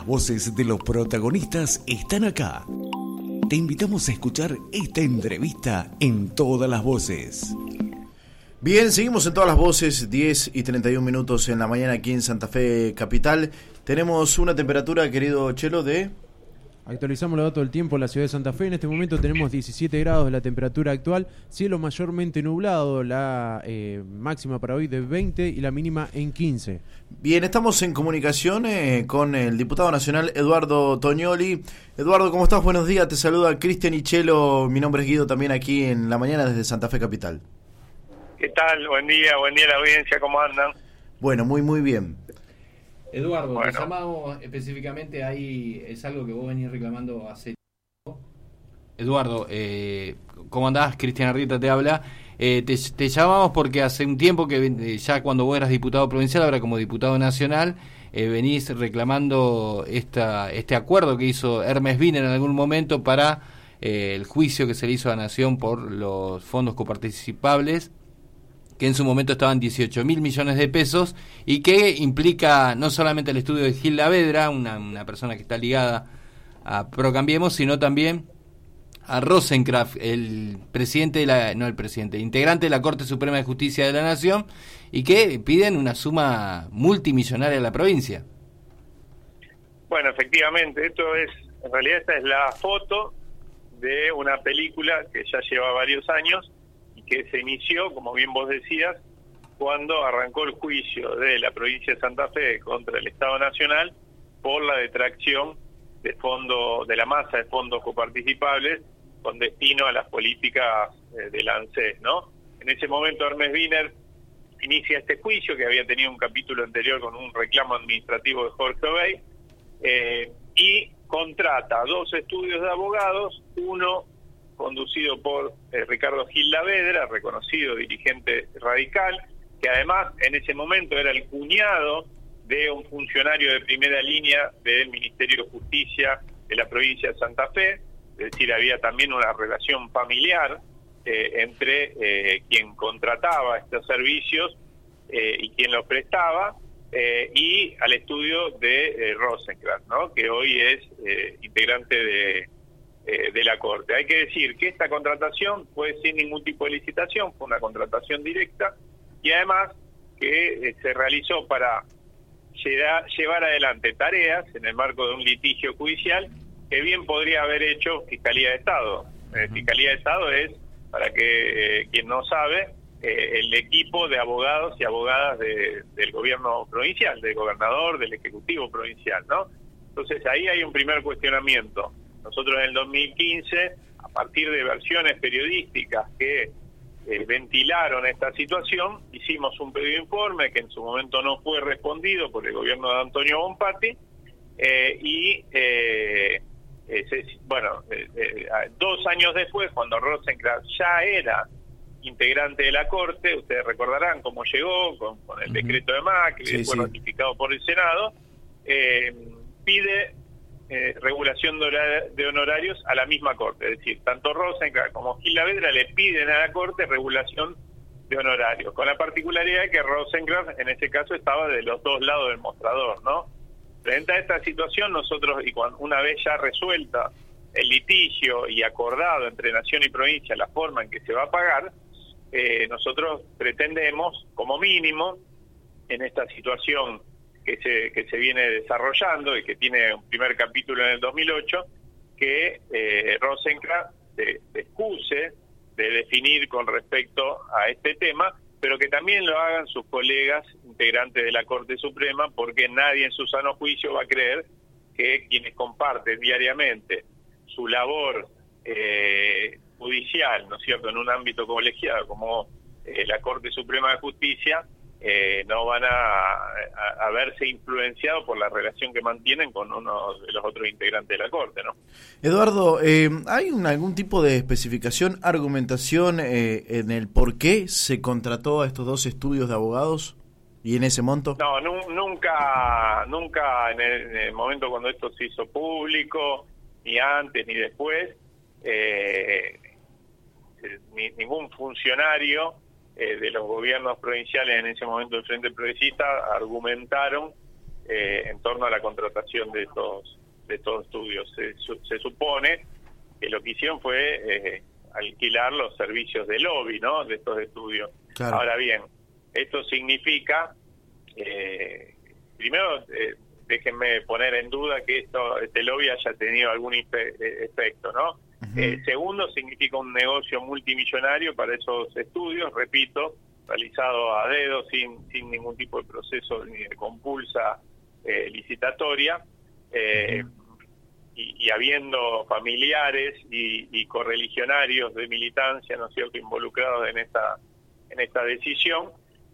Las voces de los protagonistas están acá. Te invitamos a escuchar esta entrevista en Todas las Voces. Bien, seguimos en Todas las Voces, 10 y 31 minutos en la mañana aquí en Santa Fe Capital. Tenemos una temperatura, querido Chelo, de... Actualizamos los datos del tiempo en la ciudad de Santa Fe. En este momento tenemos 17 grados de la temperatura actual, cielo mayormente nublado, la máxima para hoy de 20 y la mínima en 15. Bien, estamos en comunicación con el diputado nacional Eduardo Toñoli. Eduardo, ¿cómo estás? Buenos días, te saluda Cristian y Chelo. Mi nombre es Guido, también aquí en la mañana desde Santa Fe Capital. ¿Qué tal? Buen día a la audiencia, ¿cómo andan? Bueno, muy bien. Eduardo, te llamamos específicamente, ahí es algo que vos venís reclamando hace tiempo. Eduardo, ¿cómo andás? Cristian Arrieta te habla. Te llamamos porque hace un tiempo que ya cuando vos eras diputado provincial, ahora como diputado nacional, venís reclamando este acuerdo que hizo Hermes Wiener en algún momento para el juicio que se le hizo a la Nación por los fondos coparticipables, que en su momento estaban 18.000 millones de pesos y que implica no solamente el estudio de Gil Lavedra, una persona que está ligada a Procambiemos, sino también a Rosenkrantz, el integrante de la Corte Suprema de Justicia de la Nación, y que piden una suma multimillonaria a la provincia. Bueno, efectivamente, en realidad esta es la foto de una película que ya lleva varios años, que se inició, como bien vos decías, cuando arrancó el juicio de la provincia de Santa Fe contra el Estado Nacional por la detracción de la masa de fondos coparticipables con destino a las políticas del ANSES, ¿no? En ese momento Hermes Wiener inicia este juicio, que había tenido un capítulo anterior con un reclamo administrativo de Jorge Obey, y contrata 2 estudios de abogados, uno conducido por Ricardo Gil Lavedra, reconocido dirigente radical, que además en ese momento era el cuñado de un funcionario de primera línea del Ministerio de Justicia de la provincia de Santa Fe, es decir, había también una relación familiar entre quien contrataba estos servicios y quien los prestaba, y al estudio de Rosenkrantz, ¿no?, que hoy es integrante de la Corte. Hay que decir que esta contratación fue sin ningún tipo de licitación, fue una contratación directa, y además que se realizó para llevar adelante tareas en el marco de un litigio judicial que bien podría haber hecho Fiscalía de Estado. Fiscalía de Estado es, para que quien no sabe, el equipo de abogados y abogadas del gobierno provincial, del gobernador, del ejecutivo provincial, ¿no? Entonces ahí hay un primer cuestionamiento. Nosotros en el 2015, a partir de versiones periodísticas que ventilaron esta situación, hicimos un pedido de informe que en su momento no fue respondido por el gobierno de Antonio Bonpatti, y 2 años después, cuando Rosenkrantz ya era integrante de la Corte, ustedes recordarán cómo llegó con el decreto de Macri, que fue ratificado por el Senado, pide regulación de honorarios a la misma Corte, es decir, tanto Rosenkrantz como Gil Lavedra le piden a la Corte regulación de honorarios, con la particularidad de que Rosenkrantz en ese caso estaba de los dos lados del mostrador, ¿no? Frente a esta situación, nosotros, una vez ya resuelta el litigio y acordado entre Nación y provincia la forma en que se va a pagar, nosotros pretendemos, como mínimo, en esta situación que se viene desarrollando y que tiene un primer capítulo en el 2008, que Rosenkrantz se excuse de definir con respecto a este tema, pero que también lo hagan sus colegas integrantes de la Corte Suprema, porque nadie en su sano juicio va a creer que quienes comparten diariamente su labor judicial, ¿no es cierto?, en un ámbito colegiado como la Corte Suprema de Justicia, no van a verse influenciados por la relación que mantienen con uno de los otros integrantes de la Corte, ¿no? Eduardo, ¿hay algún tipo de especificación, argumentación en el por qué se contrató a estos 2 estudios de abogados y en ese monto? No, nunca en el momento cuando esto se hizo público, ni antes ni después, ningún funcionario de los gobiernos provinciales en ese momento del Frente Progresista argumentaron en torno a la contratación de estos estudios. Se supone que lo que hicieron fue alquilar los servicios de lobby, ¿no?, de estos estudios. Claro. Ahora bien, esto significa, primero, déjenme poner en duda que este lobby haya tenido algún efecto, ¿no? Segundo, significa un negocio multimillonario para esos estudios, repito, realizado a dedo, sin ningún tipo de proceso ni de compulsa licitatoria, y habiendo familiares y correligionarios de militancia, ¿no es cierto?, involucrados en esta decisión.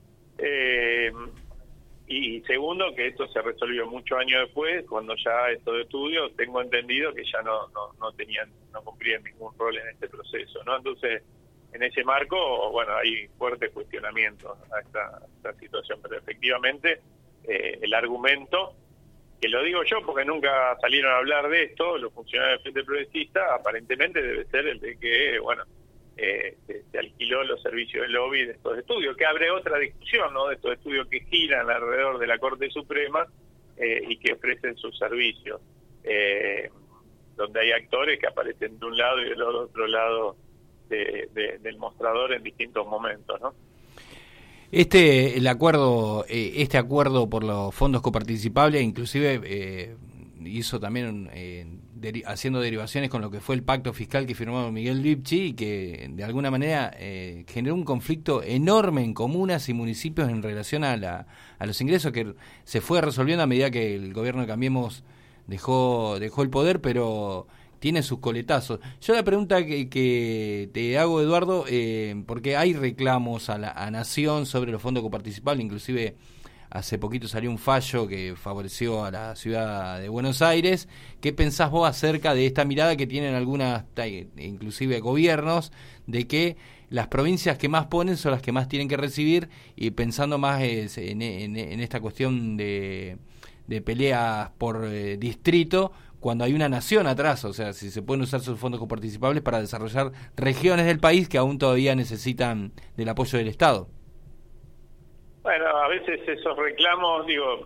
Y segundo, que esto se resolvió muchos años después, cuando ya estos estudios, tengo entendido que ya no cumplían ningún rol en este proceso, ¿no? Entonces, en ese marco, bueno, hay fuertes cuestionamientos a esta situación, pero efectivamente el argumento, que lo digo yo porque nunca salieron a hablar de esto, los funcionarios del Frente Progresista, aparentemente debe ser el de que, bueno, se alquiló los servicios de lobby de estos estudios, que abre otra discusión, ¿no?, de estos estudios que giran alrededor de la Corte Suprema y que ofrecen sus servicios, donde hay actores que aparecen de un lado y del otro lado del mostrador en distintos momentos, ¿no? Este acuerdo por los fondos coparticipables, inclusive hizo también haciendo derivaciones con lo que fue el pacto fiscal que firmó Miguel Lipchi, y que de alguna manera generó un conflicto enorme en comunas y municipios en relación a los ingresos, que se fue resolviendo a medida que el gobierno de Cambiemos dejó el poder, pero tiene sus coletazos. Yo la pregunta que te hago, Eduardo, porque hay reclamos a Nación sobre los fondos coparticipables, inclusive hace poquito salió un fallo que favoreció a la ciudad de Buenos Aires. ¿Qué pensás vos acerca de esta mirada que tienen algunas, inclusive gobiernos, de que las provincias que más ponen son las que más tienen que recibir, y pensando más en esta cuestión de peleas por distrito, cuando hay una nación atrás? O sea, si se pueden usar sus fondos coparticipables para desarrollar regiones del país que aún todavía necesitan del apoyo del Estado. Bueno, a veces esos reclamos,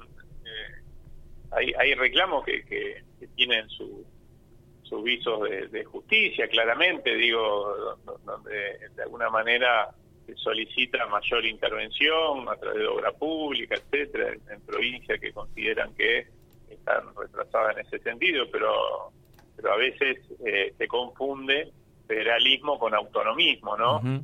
hay reclamos que tienen sus visos de justicia, claramente, donde de alguna manera se solicita mayor intervención a través de obra pública, etcétera, en provincias que consideran que están retrasadas en ese sentido, pero a veces se confunde federalismo con autonomismo, ¿no? Uh-huh.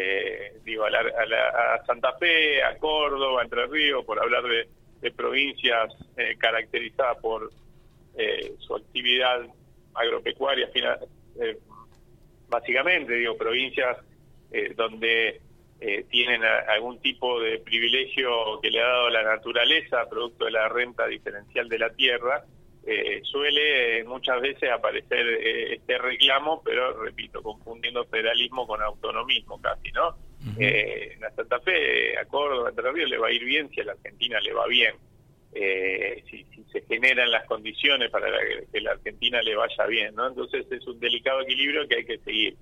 A Santa Fe, a Córdoba, Entre Ríos, por hablar de provincias caracterizadas por su actividad agropecuaria, básicamente, provincias donde tienen algún tipo de privilegio que le ha dado la naturaleza, producto de la renta diferencial de la tierra. Suele muchas veces aparecer este reclamo, pero repito, confundiendo federalismo con autonomismo casi, ¿no? Uh-huh. A Santa Fe, a Córdoba, a Entre Ríos le va a ir bien si a la Argentina le va bien. Si se generan las condiciones para que la Argentina le vaya bien, ¿no? Entonces es un delicado equilibrio que hay que seguir.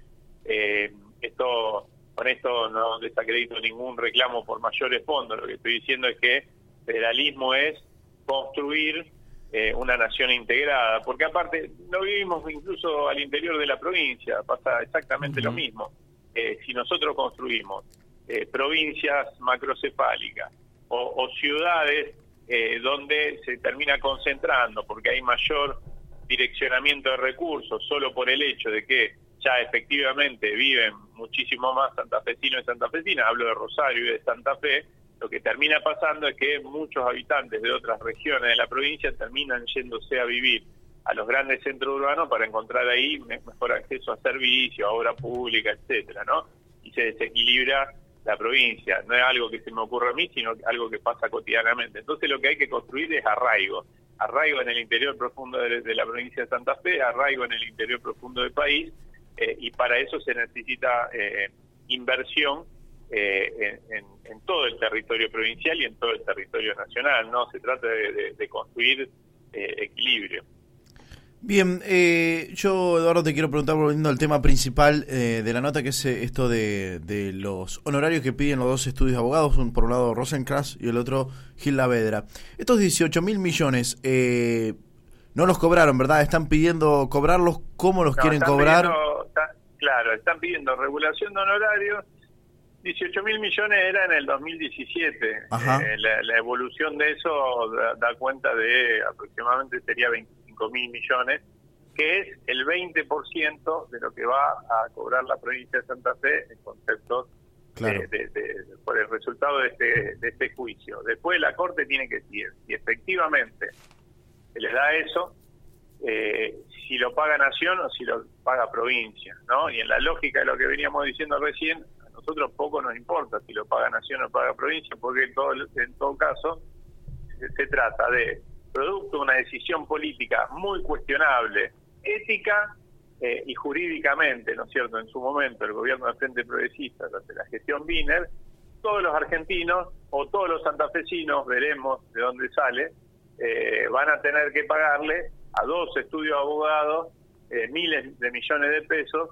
Con esto no desacredito ningún reclamo por mayores fondos. Lo que estoy diciendo es que federalismo es construir una nación integrada, porque aparte lo vivimos incluso al interior de la provincia, pasa exactamente lo mismo. Si nosotros construimos provincias macrocefálicas o ciudades donde se termina concentrando porque hay mayor direccionamiento de recursos solo por el hecho de que ya efectivamente viven muchísimo más santafesinos y santafesinas, hablo de Rosario y de Santa Fe, lo que termina pasando es que muchos habitantes de otras regiones de la provincia terminan yéndose a vivir a los grandes centros urbanos para encontrar ahí mejor acceso a servicios, a obra pública, etcétera, ¿no? Y se desequilibra la provincia. No es algo que se me ocurre a mí, sino algo que pasa cotidianamente. Entonces lo que hay que construir es arraigo en el interior profundo de la provincia de Santa Fe, arraigo en el interior profundo del país, y para eso se necesita inversión en todo el territorio provincial y en todo el territorio nacional, ¿no? Se trata de construir equilibrio. Bien, yo, Eduardo, te quiero preguntar, volviendo al tema principal de la nota, que es esto de los honorarios que piden los dos estudios de abogados, por un lado Rosenkrantz y el otro Gil Lavedra. Estos 18.000 millones no los cobraron, ¿verdad? Están pidiendo cobrarlos. ¿Cómo los quieren cobrar? Claro, están pidiendo regulación de honorarios. 18.000 millones era en el 2017. La evolución de eso da cuenta de aproximadamente sería 25.000 millones, que es el 20% de lo que va a cobrar la provincia de Santa Fe en conceptos por el resultado de este juicio. Después la Corte tiene que decir si efectivamente se le da eso, si lo paga Nación o si lo paga provincia, ¿no? Y en la lógica de lo que veníamos diciendo recién, a nosotros poco nos importa si lo paga Nación o paga provincia, porque en todo caso se trata de producto de una decisión política muy cuestionable, ética y jurídicamente, ¿no es cierto? En su momento el gobierno del Frente Progresista, durante la gestión Wiener, todos los argentinos o todos los santafesinos, veremos de dónde sale, van a tener que pagarle a dos estudios de abogados miles de millones de pesos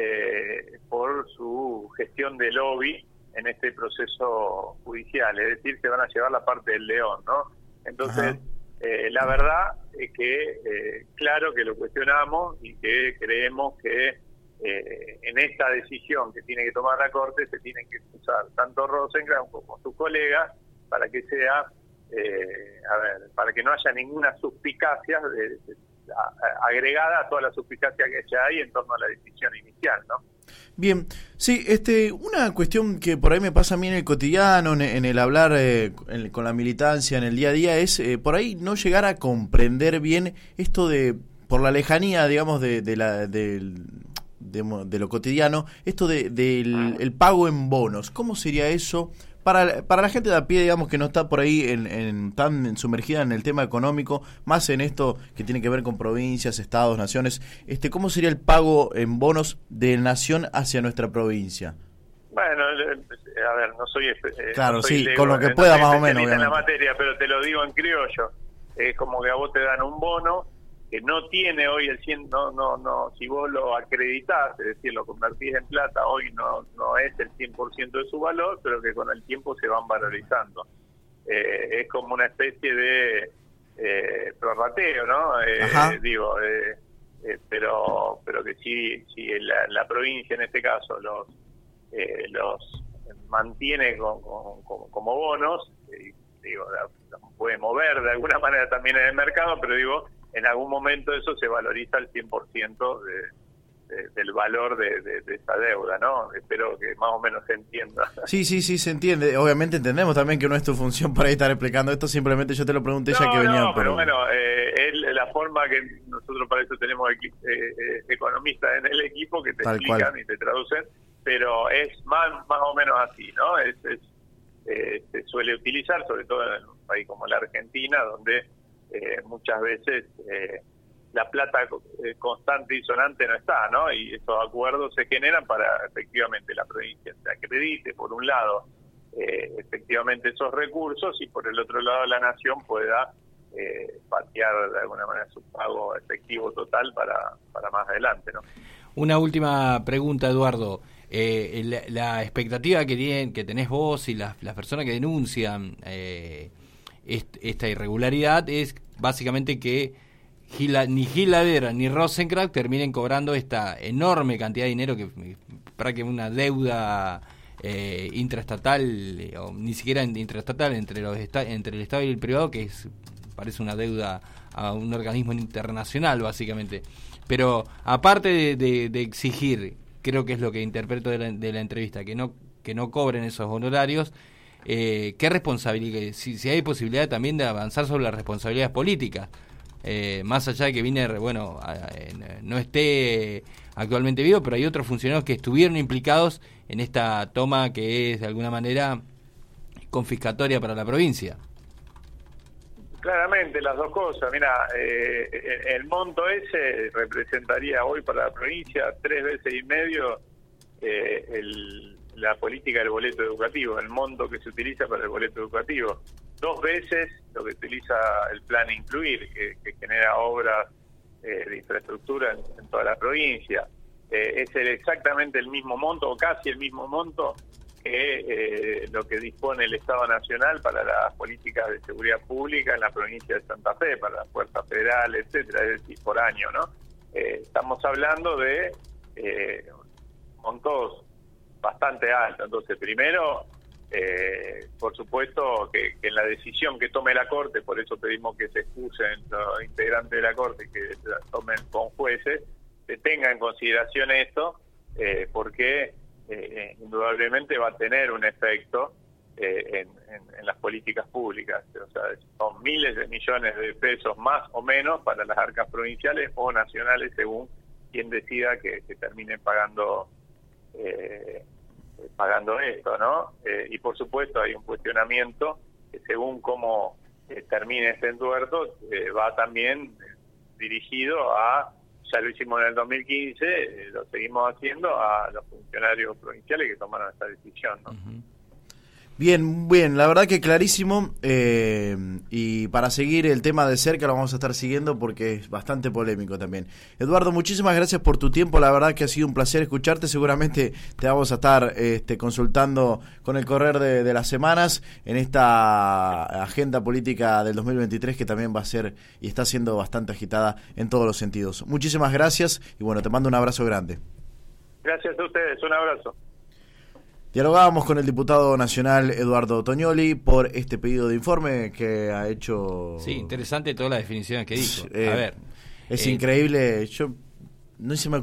por su gestión de lobby en este proceso judicial, es decir, que van a llevar la parte del león, ¿no? Entonces, la verdad es que claro que lo cuestionamos y que creemos que en esta decisión que tiene que tomar la Corte se tienen que usar tanto Rosenkrantz como sus colegas para que sea para que no haya ninguna suspicacia agregada a toda la suspicacia que ya hay en torno a la decisión inicial, ¿no? Bien, sí, una cuestión que por ahí me pasa a mí en el cotidiano, en el hablar con la militancia, en el día a día, es por ahí no llegar a comprender bien esto por la lejanía, digamos, de lo cotidiano, esto del pago en bonos. ¿Cómo sería eso? Para la gente de a pie, digamos, que no está por ahí tan sumergida en el tema económico, más en esto que tiene que ver con provincias, estados, naciones, ¿cómo sería el pago en bonos de Nación hacia nuestra provincia? Bueno, a ver, no soy claro, no soy sí, con lo que pueda más o menos, en la materia, pero te lo digo en criollo. Es como que a vos te dan un bono que no tiene hoy el 100, no, si vos lo acreditás, es decir, lo convertís en plata, hoy no es el 100% de su valor, pero que con el tiempo se van valorizando. Es como una especie de prorrateo, ¿no? Pero que si la provincia en este caso los mantiene como bonos, los puede mover de alguna manera también en el mercado, pero en algún momento eso se valoriza al 100% del valor de esa deuda, ¿no? Espero que más o menos se entienda. Sí, se entiende. Obviamente entendemos también que no es tu función por ahí estar explicando esto, simplemente yo te lo pregunté ya que venía. Pero bueno, es la forma que nosotros para eso tenemos economistas en el equipo que te explican y te traducen, pero es más o menos así, ¿no? Se suele utilizar, sobre todo en un país como la Argentina, donde muchas veces la plata constante y sonante no está, ¿no? Y esos acuerdos se generan para efectivamente la provincia se acredite, por un lado, efectivamente esos recursos, y por el otro lado la Nación pueda patear de alguna manera su pago efectivo total para más adelante, ¿no? Una última pregunta, Eduardo. La expectativa que tenés vos y las personas que denuncian esta irregularidad es básicamente que ni Gil Lavedra ni Rosenkrantz terminen cobrando esta enorme cantidad de dinero, que prácticamente una deuda intraestatal, o ni siquiera intraestatal, entre el Estado y el privado, que parece una deuda a un organismo internacional básicamente. Pero aparte de exigir, creo que es lo que interpreto de la entrevista, que no cobren esos honorarios, ¿qué responsabilidad? Si hay posibilidad también de avanzar sobre las responsabilidades políticas, más allá de que Wiener, no esté actualmente vivo, pero hay otros funcionarios que estuvieron implicados en esta toma que es de alguna manera confiscatoria para la provincia. Claramente, las dos cosas. Mira, el monto ese representaría hoy para la provincia 3 veces y medio la política del boleto educativo, el monto que se utiliza para el boleto educativo. 2 veces lo que utiliza el plan Incluir, que genera obras de infraestructura en toda la provincia. Es exactamente el mismo monto, o casi el mismo monto, que lo que dispone el Estado Nacional para las políticas de seguridad pública en la provincia de Santa Fe, para las fuerzas federales, etcétera, es decir, por año, ¿no? Estamos hablando de montos bastante altos. Entonces, primero, por supuesto que en la decisión que tome la Corte, por eso pedimos que se excusen los integrantes de la Corte, que la tomen con jueces, se tenga en consideración esto, porque indudablemente va a tener un efecto en las políticas públicas. O sea, son miles de millones de pesos más o menos para las arcas provinciales o nacionales, según quien decida que termine pagando esto, ¿no? Y por supuesto hay un cuestionamiento que según cómo termine este entuerto, va también dirigido a, ya lo hicimos en el 2015, lo seguimos haciendo, a los funcionarios provinciales que tomaron esta decisión, ¿no? Uh-huh. Bien, la verdad que clarísimo, y para seguir el tema de cerca lo vamos a estar siguiendo porque es bastante polémico también. Eduardo, muchísimas gracias por tu tiempo, la verdad que ha sido un placer escucharte, seguramente te vamos a estar consultando con el correr de las semanas en esta agenda política del 2023 que también va a ser y está siendo bastante agitada en todos los sentidos. Muchísimas gracias y bueno, te mando un abrazo grande. Gracias a ustedes, un abrazo. Dialogábamos con el diputado nacional Eduardo Tognoli por este pedido de informe que ha hecho... Sí, interesante todas las definiciones que dijo. A ver, es increíble, yo no se me